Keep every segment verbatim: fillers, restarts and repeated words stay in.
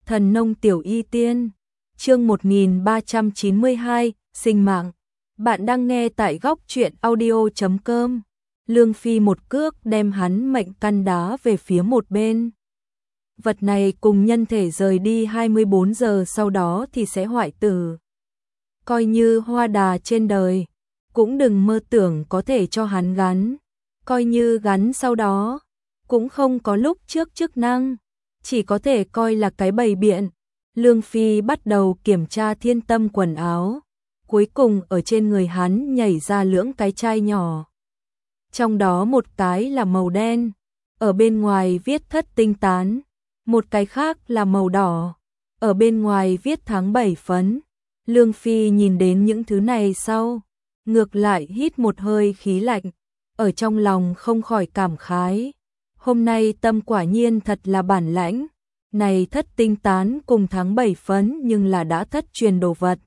Thần nông tiểu y tiên, chương một nghìn ba trăm chín mươi hai, sinh mạng. Bạn đang nghe tại góc truyện audio chấm com. Lương Phi một cước đem hắn mệnh căn đá về phía một bên. Vật này cùng nhân thể rời đi hai mươi bốn giờ sau đó thì sẽ hoại tử. Coi như hoa đà trên đời, cũng đừng mơ tưởng có thể cho hắn gắn. Coi như gắn sau đó, cũng không có lúc trước chức năng, chỉ có thể coi là cái bày biện. Lương Phi bắt đầu kiểm tra Thiên Tâm quần áo, cuối cùng ở trên người hắn nhảy ra lưỡng cái chai nhỏ. Trong đó một cái là màu đen, ở bên ngoài viết thất tinh tán, một cái khác là màu đỏ, ở bên ngoài viết tháng bảy phấn. Lương Phi nhìn đến những thứ này sau, ngược lại hít một hơi khí lạnh, ở trong lòng không khỏi cảm khái. Hôm nay Tâm quả nhiên thật là bản lãnh, này thất tinh tán cùng tháng bảy phấn nhưng là đã thất truyền đồ vật.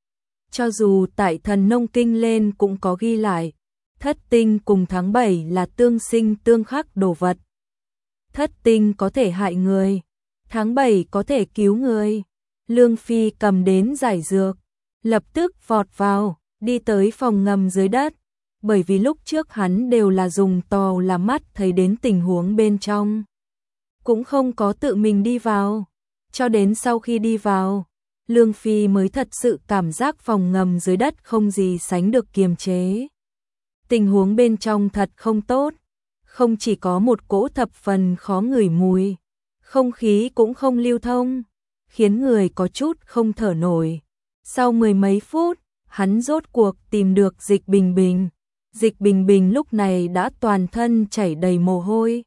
Cho dù tại Thần Nông Kinh lên cũng có ghi lại, thất tinh cùng tháng bảy là tương sinh tương khắc đồ vật. Thất tinh có thể hại người, tháng bảy có thể cứu người. Lương Phi cầm đến giải dược, lập tức vọt vào, đi tới phòng ngầm dưới đất. Bởi vì lúc trước hắn đều là dùng tò là mắt thấy đến tình huống bên trong, cũng không có tự mình đi vào. Cho đến sau khi đi vào, Lương Phi mới thật sự cảm giác phòng ngầm dưới đất không gì sánh được kiềm chế. Tình huống bên trong thật không tốt, không chỉ có một cỗ thập phần khó ngửi mùi, không khí cũng không lưu thông, khiến người có chút không thở nổi. Sau mười mấy phút, hắn rốt cuộc tìm được Dịch Bình Bình. Dịch Bình Bình lúc này đã toàn thân chảy đầy mồ hôi,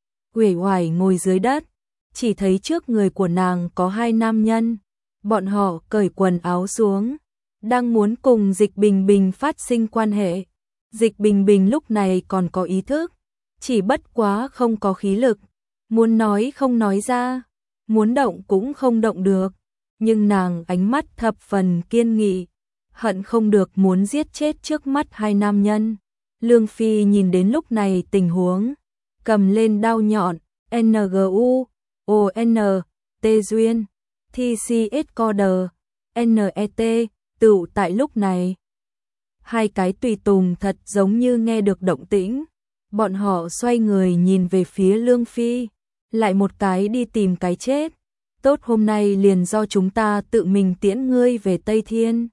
uể oải ngồi dưới đất, chỉ thấy trước người của nàng có hai nam nhân, bọn họ cởi quần áo xuống, đang muốn cùng Dịch Bình Bình phát sinh quan hệ. Dịch Bình Bình lúc này còn có ý thức, chỉ bất quá không có khí lực, muốn nói không nói ra, muốn động cũng không động được, nhưng nàng ánh mắt thập phần kiên nghị, hận không được muốn giết chết trước mắt hai nam nhân. Lương Phi nhìn đến lúc này tình huống, cầm lên đao nhọn, en giê u, o en, T duyên, tê xê ét Coder, en e tê, tựu tại lúc này. Hai cái tùy tùng thật giống như nghe được động tĩnh, bọn họ xoay người nhìn về phía Lương Phi, lại một cái đi tìm cái chết. Tốt, hôm nay liền do chúng ta tự mình tiễn ngươi về Tây Thiên.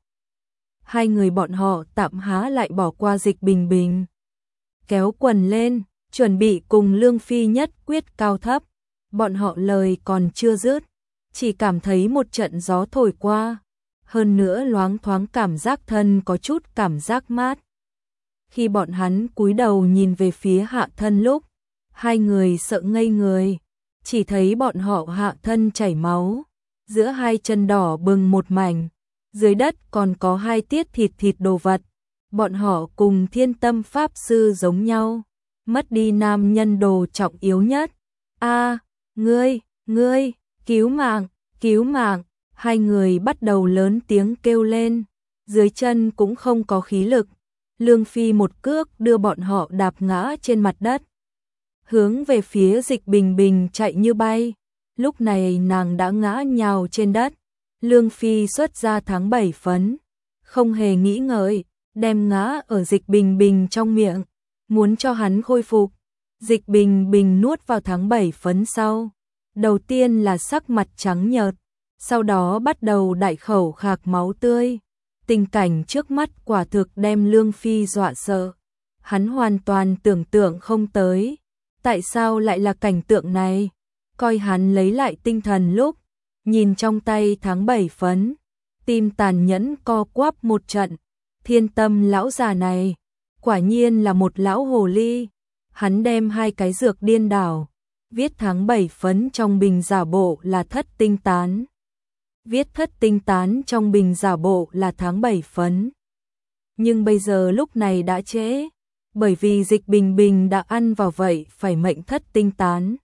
Hai người bọn họ tạm há lại bỏ qua Dịch Bình Bình, kéo quần lên, chuẩn bị cùng Lương Phi nhất quyết cao thấp. Bọn họ lời còn chưa dứt, chỉ cảm thấy một trận gió thổi qua, hơn nữa loáng thoáng cảm giác thân có chút cảm giác mát. Khi bọn hắn cúi đầu nhìn về phía hạ thân lúc, hai người sợ ngây người, chỉ thấy bọn họ hạ thân chảy máu, giữa hai chân đỏ bừng một mảnh, dưới đất còn có hai tiết thịt thịt đồ vật. Bọn họ cùng Thiên Tâm Pháp Sư giống nhau, mất đi nam nhân đồ trọng yếu nhất. A, ngươi, ngươi, cứu mạng, cứu mạng. Hai người bắt đầu lớn tiếng kêu lên, dưới chân cũng không có khí lực. Lương Phi một cước đưa bọn họ đạp ngã trên mặt đất, hướng về phía Dịch Bình Bình chạy như bay. Lúc này nàng đã ngã nhào trên đất. Lương Phi xuất ra tháng bảy phấn, không hề nghĩ ngợi, đem ngã ở Dịch Bình Bình trong miệng, muốn cho hắn khôi phục. Dịch Bình Bình nuốt vào tháng bảy phấn sau, đầu tiên là sắc mặt trắng nhợt, sau đó bắt đầu đại khẩu khạc máu tươi. Tình cảnh trước mắt quả thực đem Lương Phi dọa sợ, hắn hoàn toàn tưởng tượng không tới, tại sao lại là cảnh tượng này. Coi hắn lấy lại tinh thần lúc, nhìn trong tay tháng bảy phấn, tim tàn nhẫn co quắp một trận. Thiên Tâm lão già này, quả nhiên là một lão hồ ly. Hắn đem hai cái dược điên đảo, viết tháng bảy phấn trong bình giả bộ là thất tinh tán, viết thất tinh tán trong bình giả bộ là tháng bảy phấn. Nhưng bây giờ lúc này đã trễ, bởi vì Dịch Bình Bình đã ăn vào vậy phải mệnh thất tinh tán.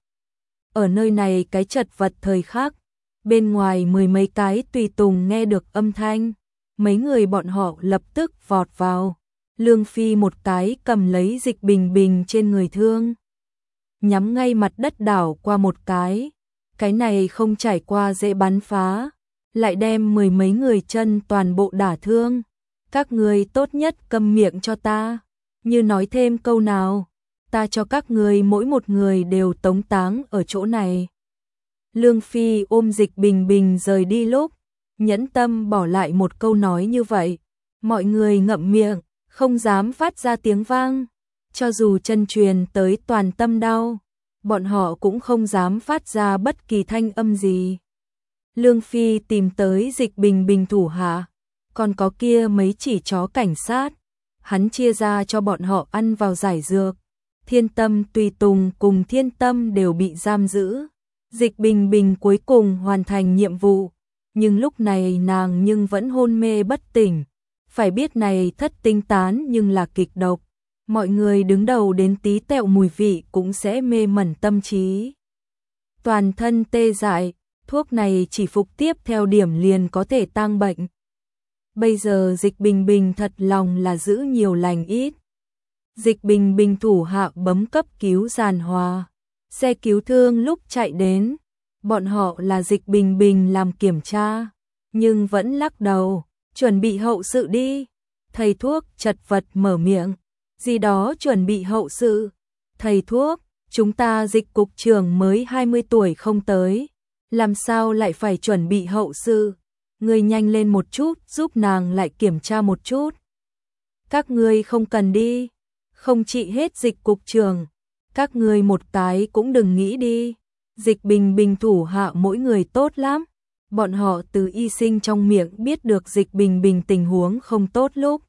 Ở nơi này cái chật vật thời khắc, bên ngoài mười mấy cái tùy tùng nghe được âm thanh, mấy người bọn họ lập tức vọt vào. Lương Phi một cái cầm lấy Dịch Bình Bình trên người thương, nhắm ngay mặt đất đảo qua một cái, cái này không trải qua dễ bắn phá, lại đem mười mấy người chân toàn bộ đả thương. Các ngươi tốt nhất câm miệng cho ta, như nói thêm câu nào, ta cho các ngươi mỗi một người đều tống táng ở chỗ này. Lương Phi ôm Dịch Bình Bình rời đi lúc, nhẫn tâm bỏ lại một câu nói như vậy. Mọi người ngậm miệng, không dám phát ra tiếng vang. Cho dù chân truyền tới toàn tâm đau, bọn họ cũng không dám phát ra bất kỳ thanh âm gì. Lương Phi tìm tới Dịch Bình Bình thủ hạ, còn có kia mấy chỉ chó cảnh sát, hắn chia ra cho bọn họ ăn vào giải dược. Thiên Tâm, Tùy Tùng cùng Thiên Tâm đều bị giam giữ. Dịch Bình Bình cuối cùng hoàn thành nhiệm vụ, nhưng lúc này nàng nhưng vẫn hôn mê bất tỉnh. Phải biết này thất tinh tán nhưng là kịch độc, mọi người đứng đầu đến tí tẹo mùi vị cũng sẽ mê mẩn tâm trí. Toàn thân tê dại, thuốc này chỉ phục tiếp theo điểm liền có thể tang bệnh. Bây giờ Dịch Bình Bình thật lòng là giữ nhiều lành ít. Dịch Bình Bình thủ hạ bấm cấp cứu giàn hòa. Xe cứu thương lúc chạy đến, bọn họ là Dịch Bình Bình làm kiểm tra, nhưng vẫn lắc đầu, chuẩn bị hậu sự đi. Thầy thuốc chật vật mở miệng, gì đó chuẩn bị hậu sự. Thầy thuốc, chúng ta Dịch cục trưởng mới hai mươi tuổi không tới, làm sao lại phải chuẩn bị hậu sự? Ngươi nhanh lên một chút, giúp nàng lại kiểm tra một chút. Các ngươi không cần đi, không trị hết Dịch cục trưởng. Các ngươi một cái cũng đừng nghĩ đi. Dịch Bình Bình thủ hạ mỗi người tốt lắm. Bọn họ từ y sinh trong miệng biết được Dịch Bình Bình tình huống không tốt lúc.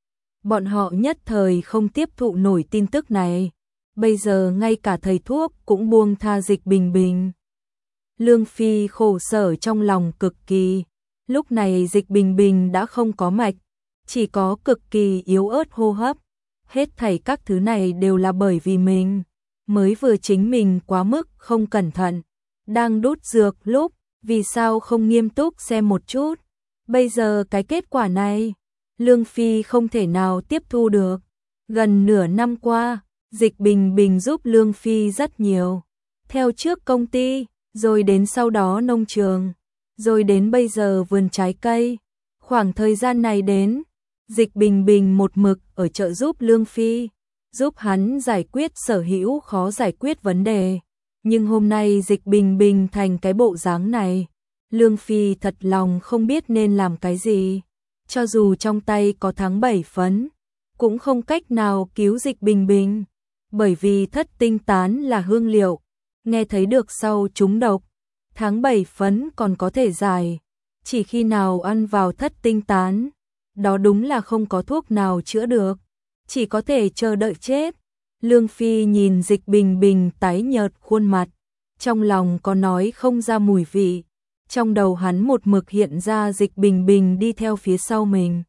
Bọn họ nhất thời không tiếp thụ nổi tin tức này. Bây giờ ngay cả thầy thuốc cũng buông tha Dịch Bình Bình. Lương Phi khổ sở trong lòng cực kỳ. Lúc này Dịch Bình Bình đã không có mạch, chỉ có cực kỳ yếu ớt hô hấp. Hết thảy các thứ này đều là bởi vì mình. Mới vừa chính mình quá mức không cẩn thận. Đang đút dược lúc, vì sao không nghiêm túc xem một chút. Bây giờ cái kết quả này, Lương Phi không thể nào tiếp thu được. Gần nửa năm qua, Dịch Bình Bình giúp Lương Phi rất nhiều. Theo trước công ty, rồi đến sau đó nông trường, rồi đến bây giờ vườn trái cây. Khoảng thời gian này đến, Dịch Bình Bình một mực ở trợ giúp Lương Phi, giúp hắn giải quyết sở hữu khó giải quyết vấn đề. Nhưng hôm nay Dịch Bình Bình thành cái bộ dáng này, Lương Phi thật lòng không biết nên làm cái gì. Cho dù trong tay có tháng bảy phấn, cũng không cách nào cứu Dịch Bình Bình, bởi vì thất tinh tán là hương liệu, nghe thấy được sau trúng độc. Tháng bảy phấn còn có thể giải, chỉ khi nào ăn vào thất tinh tán, đó đúng là không có thuốc nào chữa được, chỉ có thể chờ đợi chết. Lương Phi nhìn Dịch Bình Bình tái nhợt khuôn mặt, trong lòng có nói không ra mùi vị. Trong đầu hắn một mực hiện ra Dịch Bình Bình đi theo phía sau mình,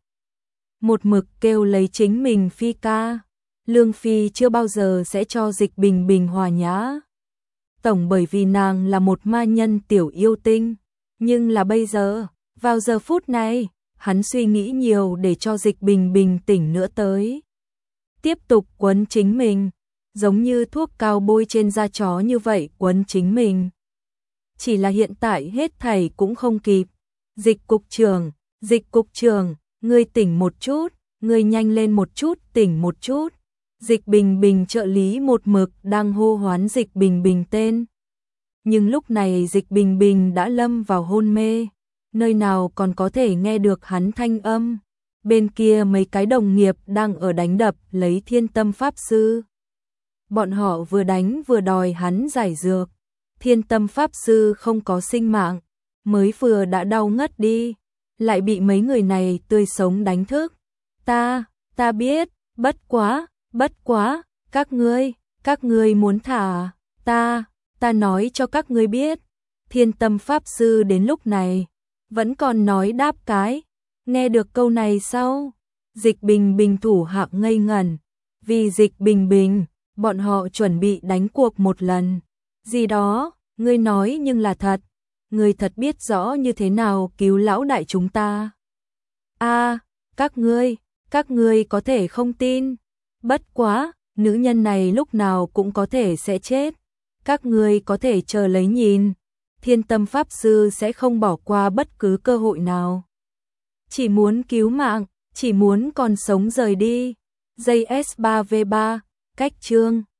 một mực kêu lấy chính mình Phi ca. Lương Phi chưa bao giờ sẽ cho Dịch Bình Bình hòa nhã, tổng bởi vì nàng là một ma nhân tiểu yêu tinh. Nhưng là bây giờ, vào giờ phút này, hắn suy nghĩ nhiều để cho Dịch Bình Bình tỉnh nữa tới. Tiếp tục quấn chính mình, giống như thuốc cao bôi trên da chó như vậy quấn chính mình. Chỉ là hiện tại hết thảy cũng không kịp. Dịch cục trưởng, Dịch cục trưởng, ngươi tỉnh một chút, ngươi nhanh lên một chút, tỉnh một chút. Dịch Bình Bình trợ lý một mực đang hô hoán Dịch Bình Bình tên. Nhưng lúc này Dịch Bình Bình đã lâm vào hôn mê, nơi nào còn có thể nghe được hắn thanh âm. Bên kia mấy cái đồng nghiệp đang ở đánh đập lấy Thiên Tâm Pháp Sư. Bọn họ vừa đánh vừa đòi hắn giải dược. Thiên Tâm Pháp Sư không có sinh mạng, mới vừa đã đau ngất đi, lại bị mấy người này tươi sống đánh thức. Ta, ta biết, bất quá, bất quá, các ngươi, các ngươi muốn thả, ta, ta nói cho các ngươi biết. Thiên Tâm Pháp Sư đến lúc này, vẫn còn nói đáp cái. Nghe được câu này sau, Dịch Bình Bình thủ hạ ngây ngẩn, vì Dịch Bình Bình, bọn họ chuẩn bị đánh cuộc một lần. Gì đó, ngươi nói nhưng là thật, ngươi thật biết rõ như thế nào cứu lão đại chúng ta. A, à, các ngươi, các ngươi có thể không tin, bất quá, nữ nhân này lúc nào cũng có thể sẽ chết, các ngươi có thể chờ lấy nhìn. Thiên Tâm Pháp Sư sẽ không bỏ qua bất cứ cơ hội nào. Chỉ muốn cứu mạng, chỉ muốn còn sống rời đi. J S ba V ba, cách chương